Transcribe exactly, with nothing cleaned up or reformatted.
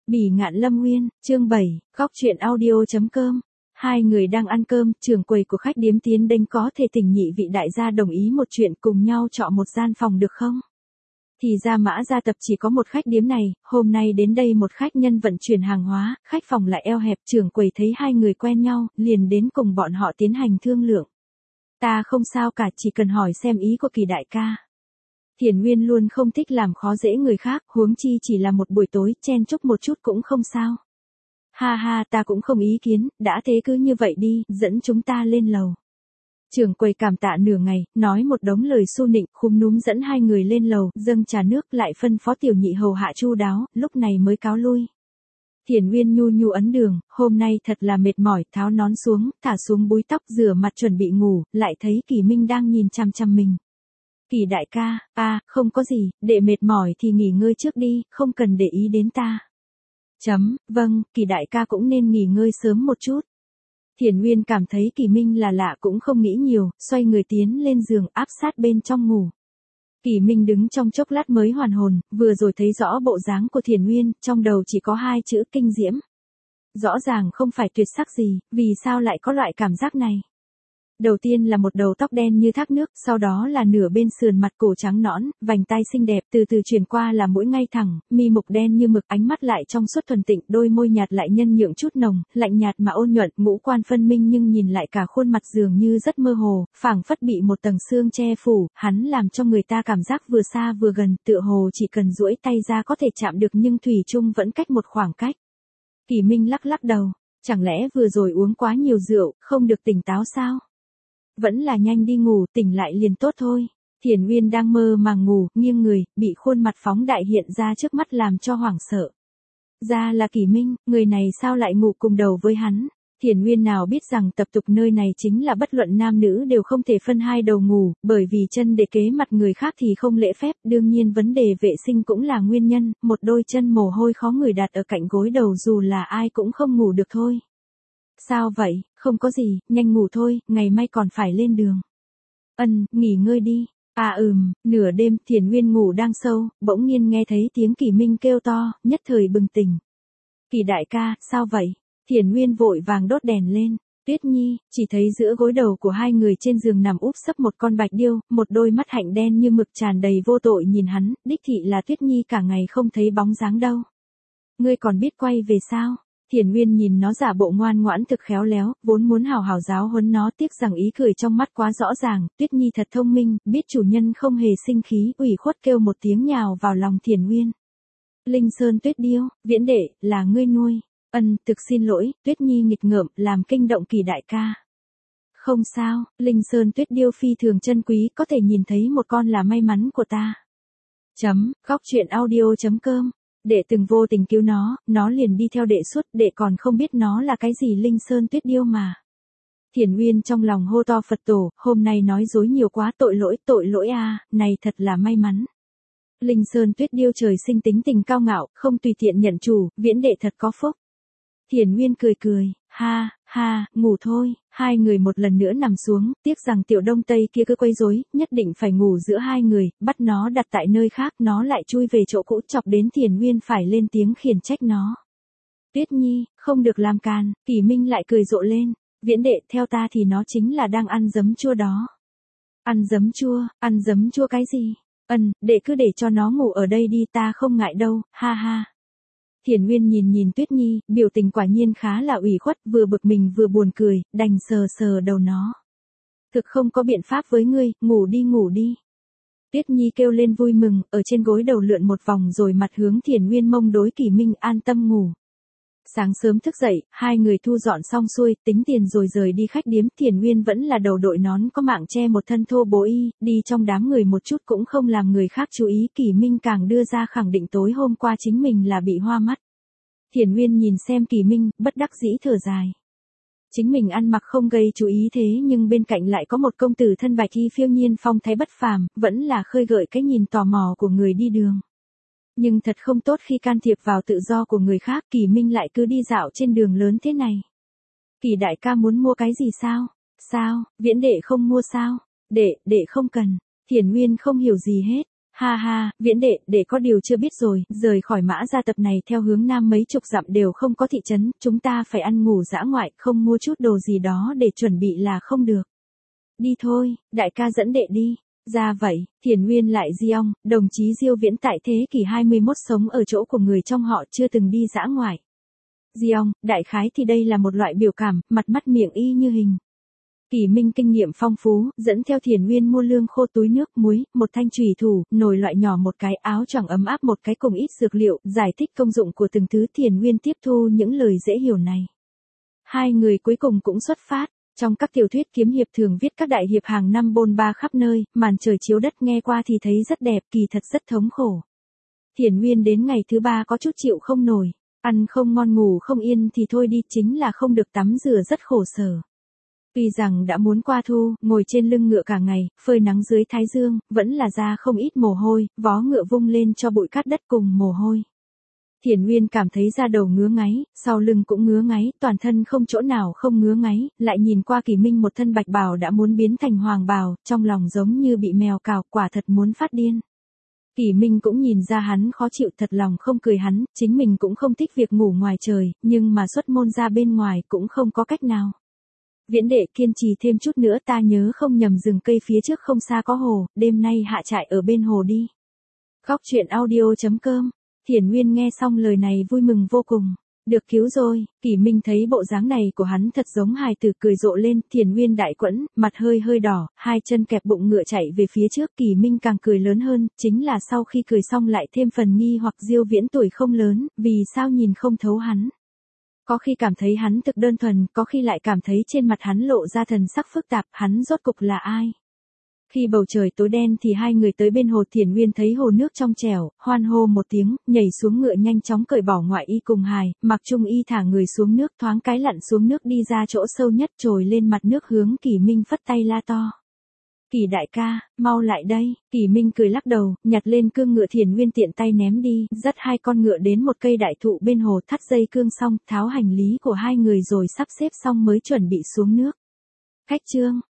Bỉ Ngạn Lâm Nguyên, chương bảy, góc truyện audio.com. Hai người đang ăn cơm, trưởng quầy của khách điếm tiến đến có thể thỉnh nhị vị đại gia đồng ý một chuyện cùng nhau trọ một gian phòng được không? Thì ra Mã gia tập chỉ có một khách điếm này, hôm nay đến đây một khách nhân vận chuyển hàng hóa, khách phòng lại eo hẹp, trưởng quầy thấy hai người quen nhau, liền đến cùng bọn họ tiến hành thương lượng. Ta không sao cả, chỉ cần hỏi xem ý của Kỳ đại ca. Thiền Nguyên luôn không thích làm khó dễ người khác, huống chi chỉ là một buổi tối, chen chúc một chút cũng không sao. Ha ha, ta cũng không ý kiến, đã thế cứ như vậy đi, dẫn chúng ta lên lầu. Trưởng quầy cảm tạ nửa ngày, nói một đống lời xu nịnh, khúm núm dẫn hai người lên lầu, dâng trà nước, lại phân phó tiểu nhị hầu hạ chu đáo, lúc này mới cáo lui. Thiền Nguyên nhu nhu ấn đường, hôm nay thật là mệt mỏi, tháo nón xuống, thả xuống búi tóc, rửa mặt chuẩn bị ngủ, lại thấy Kỳ Minh đang nhìn chăm chăm mình. Kỳ đại ca, à, không có gì, để mệt mỏi thì nghỉ ngơi trước đi, không cần để ý đến ta. Chấm, vâng, Kỳ đại ca cũng nên nghỉ ngơi sớm một chút. Thiền Nguyên cảm thấy Kỳ Minh là lạ cũng không nghĩ nhiều, xoay người tiến lên giường áp sát bên trong ngủ. Kỳ Minh đứng trong chốc lát mới hoàn hồn, vừa rồi thấy rõ bộ dáng của Thiền Nguyên, trong đầu chỉ có hai chữ kinh diễm. Rõ ràng không phải tuyệt sắc gì, vì sao lại có loại cảm giác này? Đầu tiên là một đầu tóc đen như thác nước, sau đó là nửa bên sườn mặt cổ trắng nõn, vành tai xinh đẹp, từ từ chuyển qua là mũi ngay thẳng, mi mục đen như mực, ánh mắt lại trong suốt thuần tịnh, đôi môi nhạt lại nhân nhượng chút nồng, lạnh nhạt mà ôn nhuận, ngũ quan phân minh nhưng nhìn lại cả khuôn mặt dường như rất mơ hồ, phảng phất bị một tầng sương che phủ, hắn làm cho người ta cảm giác vừa xa vừa gần, tựa hồ chỉ cần duỗi tay ra có thể chạm được nhưng thủy chung vẫn cách một khoảng cách. Kỳ Minh lắc lắc đầu, chẳng lẽ vừa rồi uống quá nhiều rượu, không được tỉnh táo sao? Vẫn là nhanh đi ngủ, tỉnh lại liền tốt thôi. Thiền Nguyên đang mơ màng ngủ, nghiêng người, bị khuôn mặt phóng đại hiện ra trước mắt làm cho hoảng sợ. Ra là Kỳ Minh, người này sao lại ngủ cùng đầu với hắn? Thiền Nguyên nào biết rằng tập tục nơi này chính là bất luận nam nữ đều không thể phân hai đầu ngủ, bởi vì chân để kế mặt người khác thì không lễ phép, đương nhiên vấn đề vệ sinh cũng là nguyên nhân, một đôi chân mồ hôi khó người đặt ở cạnh gối đầu dù là ai cũng không ngủ được thôi. Sao vậy, không có gì, nhanh ngủ thôi, ngày mai còn phải lên đường. Ân, nghỉ ngơi đi. À ừm, nửa đêm, Thiền Nguyên ngủ đang sâu, bỗng nhiên nghe thấy tiếng Kỳ Minh kêu to, nhất thời bừng tỉnh. Kỳ đại ca, sao vậy? Thiền Nguyên vội vàng đốt đèn lên. Tuyết Nhi, chỉ thấy giữa gối đầu của hai người trên giường nằm úp sấp một con bạch điêu, một đôi mắt hạnh đen như mực tràn đầy vô tội nhìn hắn, đích thị là Tuyết Nhi cả ngày không thấy bóng dáng đâu. Ngươi còn biết quay về sao? Thiền Nguyên nhìn nó giả bộ ngoan ngoãn thực khéo léo, vốn muốn hào hào giáo huấn nó, tiếc rằng ý cười trong mắt quá rõ ràng, Tuyết Nhi thật thông minh, biết chủ nhân không hề sinh khí, ủy khuất kêu một tiếng nhào vào lòng Thiền Nguyên. Linh Sơn Tuyết Điêu, Viễn đệ, là ngươi nuôi. Ân, thực xin lỗi, Tuyết Nhi nghịch ngợm, làm kinh động Kỳ đại ca. Không sao, Linh Sơn Tuyết Điêu phi thường chân quý, có thể nhìn thấy một con là may mắn của ta. Chấm, góc truyện audio.com. Đệ từng vô tình cứu nó, nó liền đi theo đệ suốt, đệ còn không biết nó là cái gì Linh Sơn Tuyết Điêu mà. Thiền Nguyên trong lòng hô to Phật tổ, hôm nay nói dối nhiều quá, tội lỗi, tội lỗi a, à, này thật là may mắn. Linh Sơn Tuyết Điêu trời sinh tính tình cao ngạo, không tùy tiện nhận chủ, Viễn đệ thật có phúc. Thiền Nguyên cười cười, ha, ha, ngủ thôi, hai người một lần nữa nằm xuống, tiếc rằng tiểu đông tây kia cứ quấy rối, nhất định phải ngủ giữa hai người, bắt nó đặt tại nơi khác, nó lại chui về chỗ cũ, chọc đến Thiền Nguyên phải lên tiếng khiển trách nó. Tuyết Nhi, không được làm càn, Kỳ Minh lại cười rộ lên, Viễn đệ, theo ta thì nó chính là đang ăn giấm chua đó. Ăn giấm chua, ăn giấm chua cái gì? Ân, đệ cứ để cho nó ngủ ở đây đi, ta không ngại đâu, ha ha. Thiền Nguyên nhìn nhìn Tuyết Nhi, biểu tình quả nhiên khá là ủy khuất, vừa bực mình vừa buồn cười, đành sờ sờ đầu nó. Thực không có biện pháp với ngươi, ngủ đi ngủ đi. Tuyết Nhi kêu lên vui mừng, ở trên gối đầu lượn một vòng rồi mặt hướng Thiền Nguyên mông đối Kỳ Minh an tâm ngủ. Sáng sớm thức dậy, hai người thu dọn xong xuôi, tính tiền rồi rời đi khách điếm, Thiền Nguyên vẫn là đầu đội nón có mạng che một thân thô bố y, đi trong đám người một chút cũng không làm người khác chú ý, Kỳ Minh càng đưa ra khẳng định tối hôm qua chính mình là bị hoa mắt. Thiền Nguyên nhìn xem Kỳ Minh, bất đắc dĩ thở dài. Chính mình ăn mặc không gây chú ý thế nhưng bên cạnh lại có một công tử thân bạch y phiêu nhiên phong thái bất phàm, vẫn là khơi gợi cái nhìn tò mò của người đi đường. Nhưng thật không tốt khi can thiệp vào tự do của người khác, Kỳ Minh lại cứ đi dạo trên đường lớn thế này. Kỳ đại ca muốn mua cái gì sao? Sao, Viễn đệ không mua sao? Đệ, đệ không cần. Thiền Nguyên không hiểu gì hết. Ha ha, Viễn đệ, đệ có điều chưa biết rồi, rời khỏi Mã Gia tập này theo hướng nam mấy chục dặm đều không có thị trấn, chúng ta phải ăn ngủ dã ngoại, không mua chút đồ gì đó để chuẩn bị là không được. Đi thôi, đại ca dẫn đệ đi. Ra vậy, Thiền Nguyên lại Diong, đồng chí Diêu Viễn tại thế kỷ hai mươi mốt sống ở chỗ của người trong họ chưa từng đi dã ngoại. Diong, đại khái thì đây là một loại biểu cảm, mặt mắt miệng y như hình. Kỷ Minh kinh nghiệm phong phú, dẫn theo Thiền Nguyên mua lương khô, túi nước, muối, một thanh chùy thủ, nồi loại nhỏ một cái, áo choàng ấm áp một cái cùng ít dược liệu, giải thích công dụng của từng thứ. Thiền Nguyên tiếp thu những lời dễ hiểu này. Hai người cuối cùng cũng xuất phát. Trong các tiểu thuyết kiếm hiệp thường viết các đại hiệp hàng năm bôn ba khắp nơi, màn trời chiếu đất nghe qua thì thấy rất đẹp, kỳ thật rất thống khổ. Thiền Nguyên đến ngày thứ ba có chút chịu không nổi, ăn không ngon ngủ không yên thì thôi đi, chính là không được tắm rửa rất khổ sở. Tuy rằng đã muốn qua thu, ngồi trên lưng ngựa cả ngày, phơi nắng dưới thái dương, vẫn là ra không ít mồ hôi, vó ngựa vung lên cho bụi cát đất cùng mồ hôi. Thiền Nguyên cảm thấy da đầu ngứa ngáy, sau lưng cũng ngứa ngáy, toàn thân không chỗ nào không ngứa ngáy, lại nhìn qua Kỷ Minh một thân bạch bào đã muốn biến thành hoàng bào, trong lòng giống như bị mèo cào, quả thật muốn phát điên. Kỷ Minh cũng nhìn ra hắn khó chịu, thật lòng không cười hắn, chính mình cũng không thích việc ngủ ngoài trời, nhưng mà xuất môn ra bên ngoài cũng không có cách nào. Viễn đệ kiên trì thêm chút nữa, ta nhớ không nhầm rừng cây phía trước không xa có hồ, đêm nay hạ trại ở bên hồ đi. Góc truyện audio chấm com. Thiền Nguyên nghe xong lời này vui mừng vô cùng. Được cứu rồi. Kỷ Minh thấy bộ dáng này của hắn thật giống hài tử, cười rộ lên. Thiền Nguyên đại quẫn, mặt hơi hơi đỏ, hai chân kẹp bụng ngựa chạy về phía trước. Kỷ Minh càng cười lớn hơn, chính là sau khi cười xong lại thêm phần nghi hoặc. Diêu Viễn tuổi không lớn, vì sao nhìn không thấu hắn. Có khi cảm thấy hắn thực đơn thuần, có khi lại cảm thấy trên mặt hắn lộ ra thần sắc phức tạp, hắn rốt cục là ai. Khi bầu trời tối đen thì hai người tới bên hồ. Thiền Nguyên thấy hồ nước trong trẻo, hoan hô một tiếng, nhảy xuống ngựa nhanh chóng cởi bỏ ngoại y cùng hài, mặc trung y thả người xuống nước, thoáng cái lặn xuống nước đi ra chỗ sâu nhất, trồi lên mặt nước hướng Kỷ Minh phất tay la to. Kỷ đại ca, mau lại đây. Kỷ Minh cười lắc đầu, nhặt lên cương ngựa. Thiền Nguyên tiện tay ném đi, dắt hai con ngựa đến một cây đại thụ bên hồ, thắt dây cương xong, tháo hành lý của hai người rồi sắp xếp xong mới chuẩn bị xuống nước. Khách trương,